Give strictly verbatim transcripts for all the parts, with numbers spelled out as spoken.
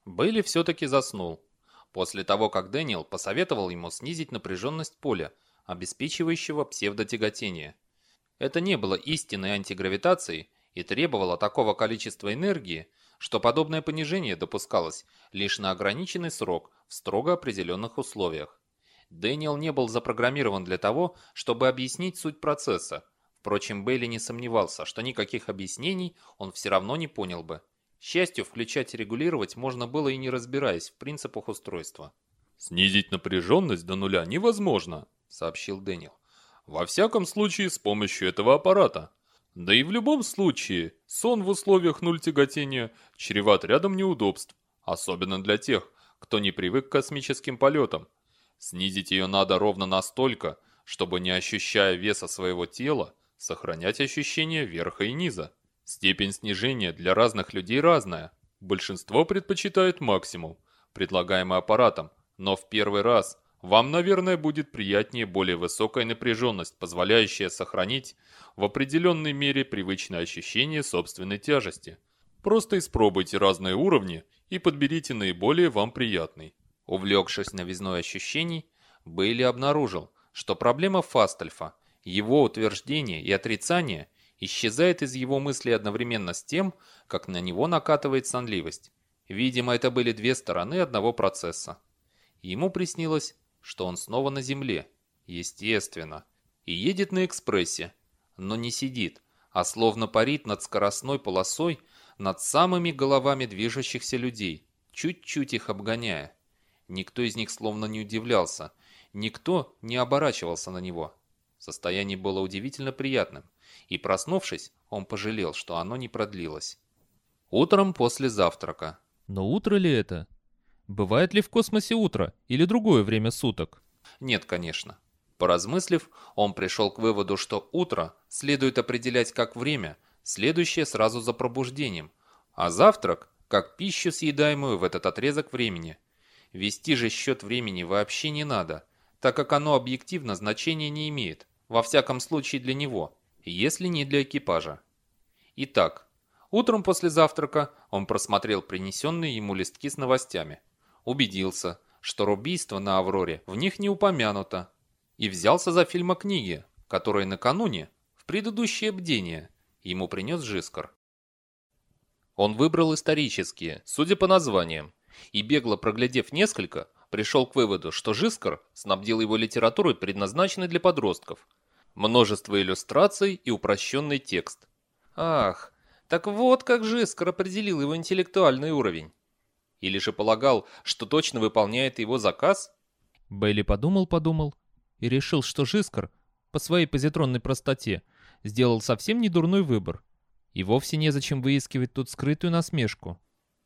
Бейли все-таки заснул. После того, как Дэниел посоветовал ему снизить напряженность поля, обеспечивающего псевдотяготение. Это не было истинной антигравитацией и требовало такого количества энергии, что подобное понижение допускалось лишь на ограниченный срок в строго определенных условиях. Дэниел не был запрограммирован для того, чтобы объяснить суть процесса. Впрочем, Бейли не сомневался, что никаких объяснений он все равно не понял бы. К счастью, включать и регулировать можно было и не разбираясь в принципах устройства. «Снизить напряженность до нуля невозможно», — сообщил Дэниел. «Во всяком случае, с помощью этого аппарата. Да и в любом случае, сон в условиях нуль тяготения чреват рядом неудобств, особенно для тех, кто не привык к космическим полетам. Снизить ее надо ровно настолько, чтобы, не ощущая веса своего тела, сохранять ощущение верха и низа. Степень снижения для разных людей разная. Большинство предпочитает максимум, предлагаемый аппаратом, но в первый раз вам, наверное, будет приятнее более высокая напряженность, позволяющая сохранить в определенной мере привычное ощущение собственной тяжести. Просто испробуйте разные уровни и подберите наиболее вам приятный. Увлекшись новизной ощущений, Бейли обнаружил, что проблема Фастальфа, его утверждение и отрицание исчезает из его мыслей одновременно с тем, как на него накатывает сонливость. Видимо, это были две стороны одного процесса. Ему приснилось, что он снова на земле, естественно, и едет на экспрессе, но не сидит, а словно парит над скоростной полосой над самыми головами движущихся людей, чуть-чуть их обгоняя. Никто из них словно не удивлялся, никто не оборачивался на него. Состояние было удивительно приятным, и, проснувшись, он пожалел, что оно не продлилось. Утром после завтрака. Но утро ли это? Бывает ли в космосе утро или другое время суток? Нет, конечно. Поразмыслив, он пришел к выводу, что утро следует определять как время, следующее сразу за пробуждением, а завтрак как пищу, съедаемую в этот отрезок времени. Вести же счет времени вообще не надо, так как оно объективно значения не имеет, во всяком случае для него, если не для экипажа. Итак, утром после завтрака он просмотрел принесенные ему листки с новостями, убедился, что убийство на Авроре в них не упомянуто, и взялся за фильмокниги, которые накануне, в предыдущее бдение, ему принес Жискар. Он выбрал исторические, судя по названиям, и, бегло проглядев несколько, пришел к выводу, что Жискар снабдил его литературой, предназначенной для подростков. Множество иллюстраций и упрощенный текст. Ах, так вот как Жискар определил его интеллектуальный уровень. Или же полагал, что точно выполняет его заказ? Бейли подумал-подумал и решил, что Жискар, по своей позитронной простоте, сделал совсем недурной выбор. И вовсе незачем выискивать тут скрытую насмешку.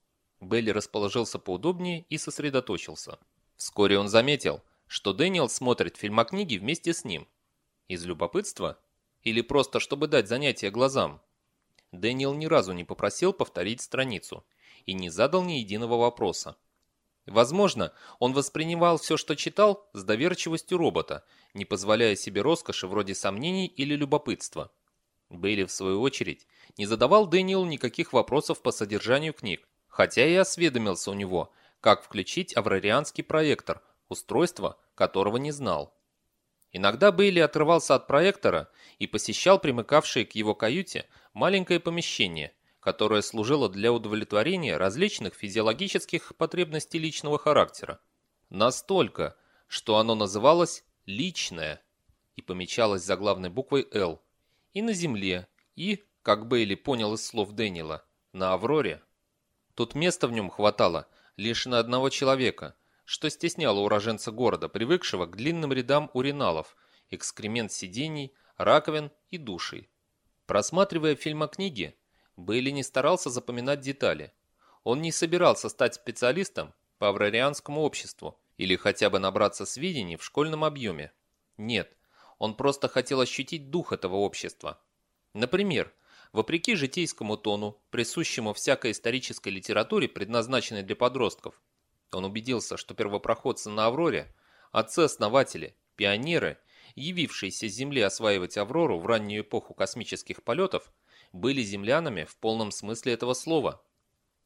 Бейли расположился поудобнее и сосредоточился. Вскоре он заметил, что Дэниел смотрит фильмокниги вместе с ним. Из любопытства? Или просто чтобы дать занятие глазам? Дэниел ни разу не попросил повторить страницу и не задал ни единого вопроса. Возможно, он воспринимал все, что читал, с доверчивостью робота, не позволяя себе роскоши вроде сомнений или любопытства. Бейли, в свою очередь, не задавал Дэниелу никаких вопросов по содержанию книг, хотя и осведомился у него, как включить аврарианский проектор, устройство которого не знал. Иногда Бейли отрывался от проектора и посещал примыкавшее к его каюте маленькое помещение, которое служило для удовлетворения различных физиологических потребностей личного характера. Настолько, что оно называлось «личное» и помечалось заглавной буквой «Л», и на Земле, и, как Бейли понял из слов Дэниела, на Авроре. Тут места в нем хватало лишь на одного человека, что стесняло уроженца города, привыкшего к длинным рядам уриналов, экскремент сидений, раковин и душей. Просматривая фильмокниги, Бейли не старался запоминать детали. Он не собирался стать специалистом по аврарианскому обществу или хотя бы набраться сведений в школьном объеме. Нет, он просто хотел ощутить дух этого общества. Например, вопреки житейскому тону, присущему всякой исторической литературе, предназначенной для подростков, он убедился, что первопроходцы на Авроре, отцы-основатели, пионеры, явившиеся с Земли осваивать Аврору в раннюю эпоху космических полетов, были землянами в полном смысле этого слова.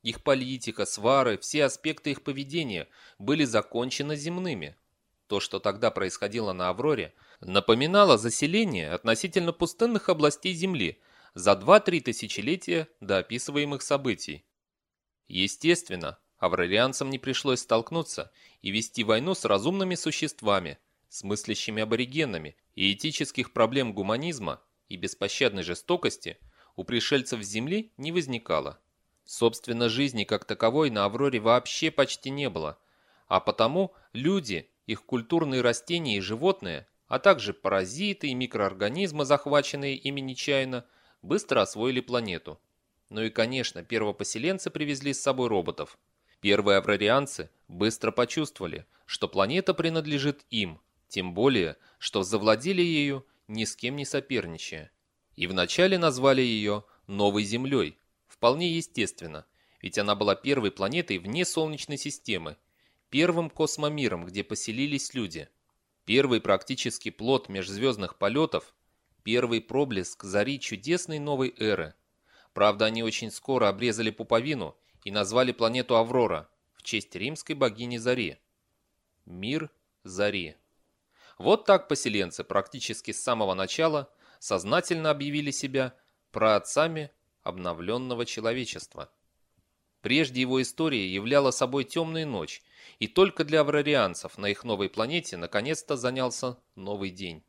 Их политика, свары, все аспекты их поведения были законченно земными. То, что тогда происходило на Авроре, напоминало заселение относительно пустынных областей Земли за два-три тысячелетия до описываемых событий. Естественно, аврорианцам не пришлось столкнуться и вести войну с разумными существами, с мыслящими аборигенами, и этических проблем гуманизма и беспощадной жестокости у пришельцев с Земли не возникало. Собственно, жизни как таковой на Авроре вообще почти не было, а потому люди, их культурные растения и животные, а также паразиты и микроорганизмы, захваченные ими нечаянно, быстро освоили планету. Ну и, конечно, первопоселенцы привезли с собой роботов. Первые аврорианцы быстро почувствовали, что планета принадлежит им, тем более, что завладели ею ни с кем не соперничая. И вначале назвали ее Новой Землей. Вполне естественно, ведь она была первой планетой вне Солнечной системы, первым космомиром, где поселились люди, первый практически плод межзвездных полетов, первый проблеск зари чудесной новой эры. Правда, они очень скоро обрезали пуповину и назвали планету Аврора в честь римской богини Зари. Мир Зари. Вот так поселенцы практически с самого начала сознательно объявили себя праотцами обновленного человечества. Прежде его история являла собой темную ночь, и только для аврорианцев на их новой планете наконец-то занялся новый день.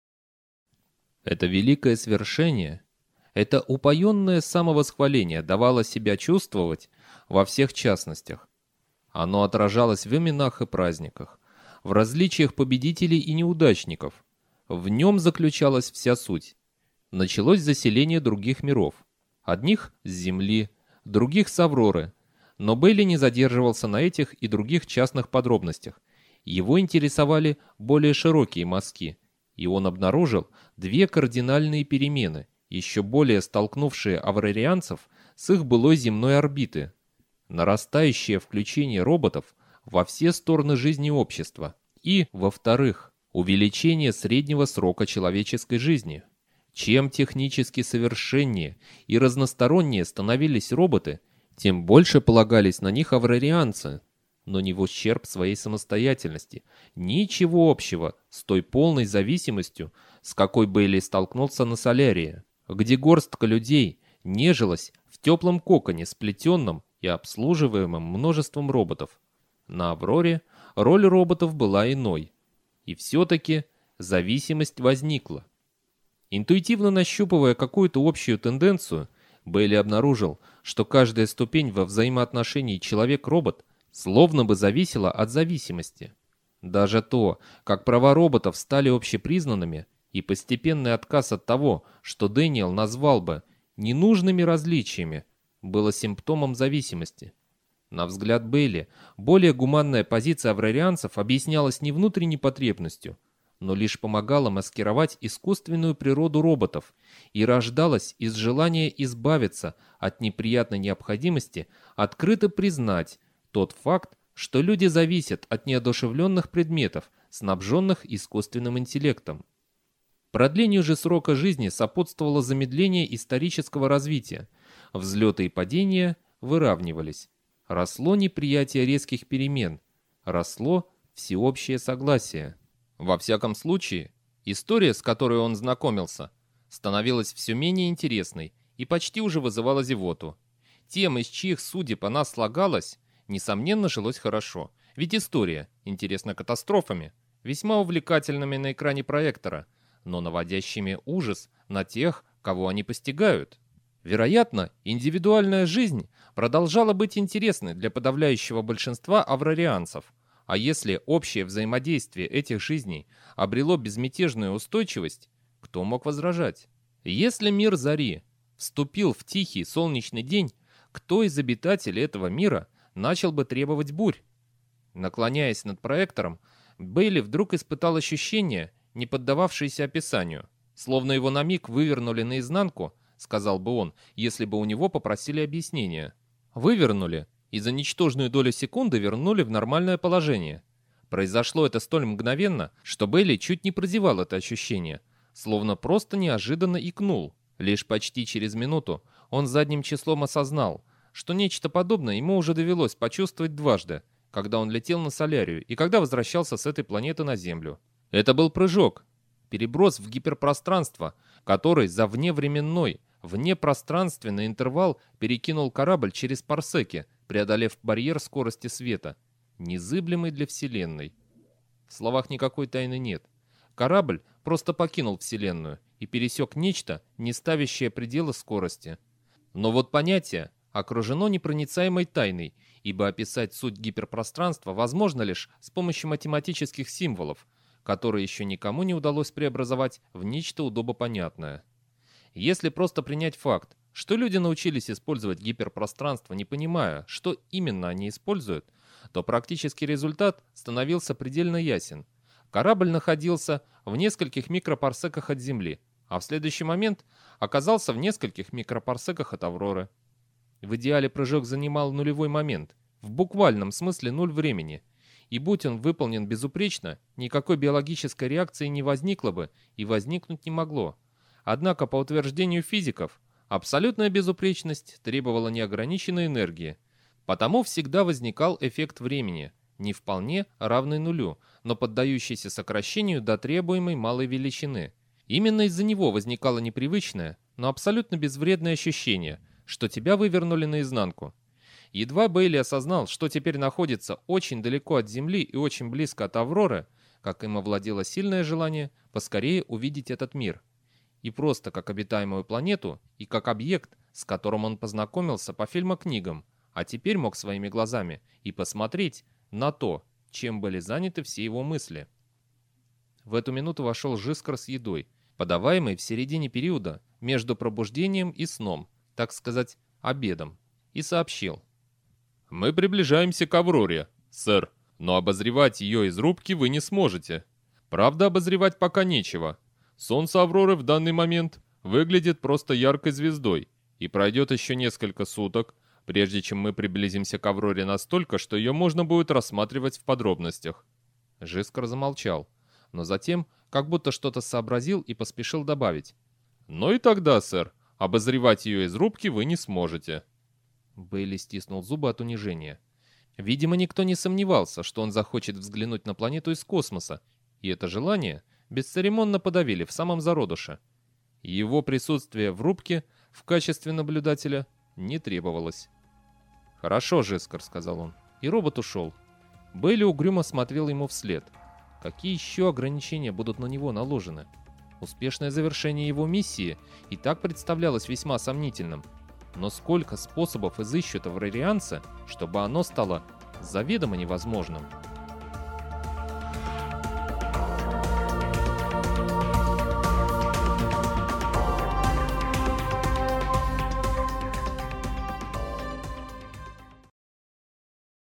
Это великое свершение, это упоенное самовосхваление давало себя чувствовать во всех частностях. Оно отражалось в именах и праздниках, в различиях победителей и неудачников. В нем заключалась вся суть. Началось заселение других миров. Одних с Земли, других с Авроры. Но Бейли не задерживался на этих и других частных подробностях. Его интересовали более широкие мазки. И он обнаружил две кардинальные перемены, еще более столкнувшие аврорианцев с их былой земной орбиты. Нарастающее включение роботов во все стороны жизни общества. И, во-вторых, увеличение среднего срока человеческой жизни. Чем технически совершеннее и разностороннее становились роботы, тем больше полагались на них аврорианцы, но не в ущерб своей самостоятельности. Ничего общего с той полной зависимостью, с какой Бейли столкнулся на Солярии, где горстка людей нежилась в теплом коконе, сплетенном и обслуживаемом множеством роботов. На Авроре роль роботов была иной. И все-таки зависимость возникла. Интуитивно нащупывая какую-то общую тенденцию, Бейли обнаружил, что каждая ступень во взаимоотношении человек-робот словно бы зависела от зависимости. Даже то, как права роботов стали общепризнанными, и постепенный отказ от того, что Дэниел назвал бы ненужными различиями, было симптомом зависимости. На взгляд Бейли, более гуманная позиция аврорианцев объяснялась не внутренней потребностью, но лишь помогала маскировать искусственную природу роботов и рождалась из желания избавиться от неприятной необходимости открыто признать тот факт, что люди зависят от неодушевленных предметов, снабженных искусственным интеллектом. Продлению же срока жизни сопутствовало замедление исторического развития, взлеты и падения выравнивались, росло неприятие резких перемен, росло всеобщее согласие. Во всяком случае, история, с которой он знакомился, становилась все менее интересной и почти уже вызывала зевоту. Тем, из чьих судеб она слагалась, несомненно, жилось хорошо. Ведь история интересна катастрофами, весьма увлекательными на экране проектора, но наводящими ужас на тех, кого они постигают. Вероятно, индивидуальная жизнь продолжала быть интересной для подавляющего большинства аврорианцев, а если общее взаимодействие этих жизней обрело безмятежную устойчивость, кто мог возражать? Если мир Зари вступил в тихий солнечный день, кто из обитателей этого мира начал бы требовать бурь? Наклоняясь над проектором, Бейли вдруг испытал ощущение, не поддававшееся описанию, словно его на миг вывернули наизнанку, сказал бы он, если бы у него попросили объяснения. Вывернули и за ничтожную долю секунды вернули в нормальное положение. Произошло это столь мгновенно, что Бейли чуть не прозевал это ощущение, словно просто неожиданно икнул. Лишь почти через минуту он задним числом осознал, что нечто подобное ему уже довелось почувствовать дважды, когда он летел на Солярию и когда возвращался с этой планеты на Землю. Это был прыжок, переброс в гиперпространство, который за вневременной, внепространственный интервал перекинул корабль через парсеки, преодолев барьер скорости света, незыблемый для Вселенной. В словах никакой тайны нет. Корабль просто покинул Вселенную и пересек нечто, не ставящее предела скорости. Но вот понятие окружено непроницаемой тайной, ибо описать суть гиперпространства возможно лишь с помощью математических символов, которые еще никому не удалось преобразовать в нечто удобопонятное. Если просто принять факт, что люди научились использовать гиперпространство, не понимая, что именно они используют, то практический результат становился предельно ясен. Корабль находился в нескольких микропарсеках от Земли, а в следующий момент оказался в нескольких микропарсеках от Авроры. В идеале прыжок занимал нулевой момент, в буквальном смысле нуль времени, и будь он выполнен безупречно, никакой биологической реакции не возникло бы и возникнуть не могло. Однако, по утверждению физиков, абсолютная безупречность требовала неограниченной энергии, потому всегда возникал эффект времени, не вполне равный нулю, но поддающийся сокращению до требуемой малой величины. Именно из-за него возникало непривычное, но абсолютно безвредное ощущение, что тебя вывернули наизнанку. Едва Бейли осознал, что теперь находится очень далеко от Земли и очень близко от Авроры, как им овладело сильное желание поскорее увидеть этот мир. И просто как обитаемую планету, и как объект, с которым он познакомился по фильмокнигам, а теперь мог своими глазами и посмотреть на то, чем были заняты все его мысли. В эту минуту вошел Жискар с едой, подаваемой в середине периода между пробуждением и сном, так сказать, обедом, и сообщил. «Мы приближаемся к Авроре, сэр, но обозревать ее из рубки вы не сможете. Правда, обозревать пока нечего. Солнце Авроры в данный момент выглядит просто яркой звездой, и пройдет еще несколько суток, прежде чем мы приблизимся к Авроре настолько, что ее можно будет рассматривать в подробностях». Жискар замолчал, но затем как будто что-то сообразил и поспешил добавить. «Но и тогда, сэр, обозревать ее из рубки вы не сможете». Бейли стиснул зубы от унижения. Видимо, никто не сомневался, что он захочет взглянуть на планету из космоса, и это желание бесцеремонно подавили в самом зародыше. Его присутствие в рубке в качестве наблюдателя не требовалось. «Хорошо, Жискар», — сказал он, и робот ушел. Бейли угрюмо смотрел ему вслед. Какие еще ограничения будут на него наложены? Успешное завершение его миссии и так представлялось весьма сомнительным. Но сколько способов изыщут аврарианцы, чтобы оно стало заведомо невозможным?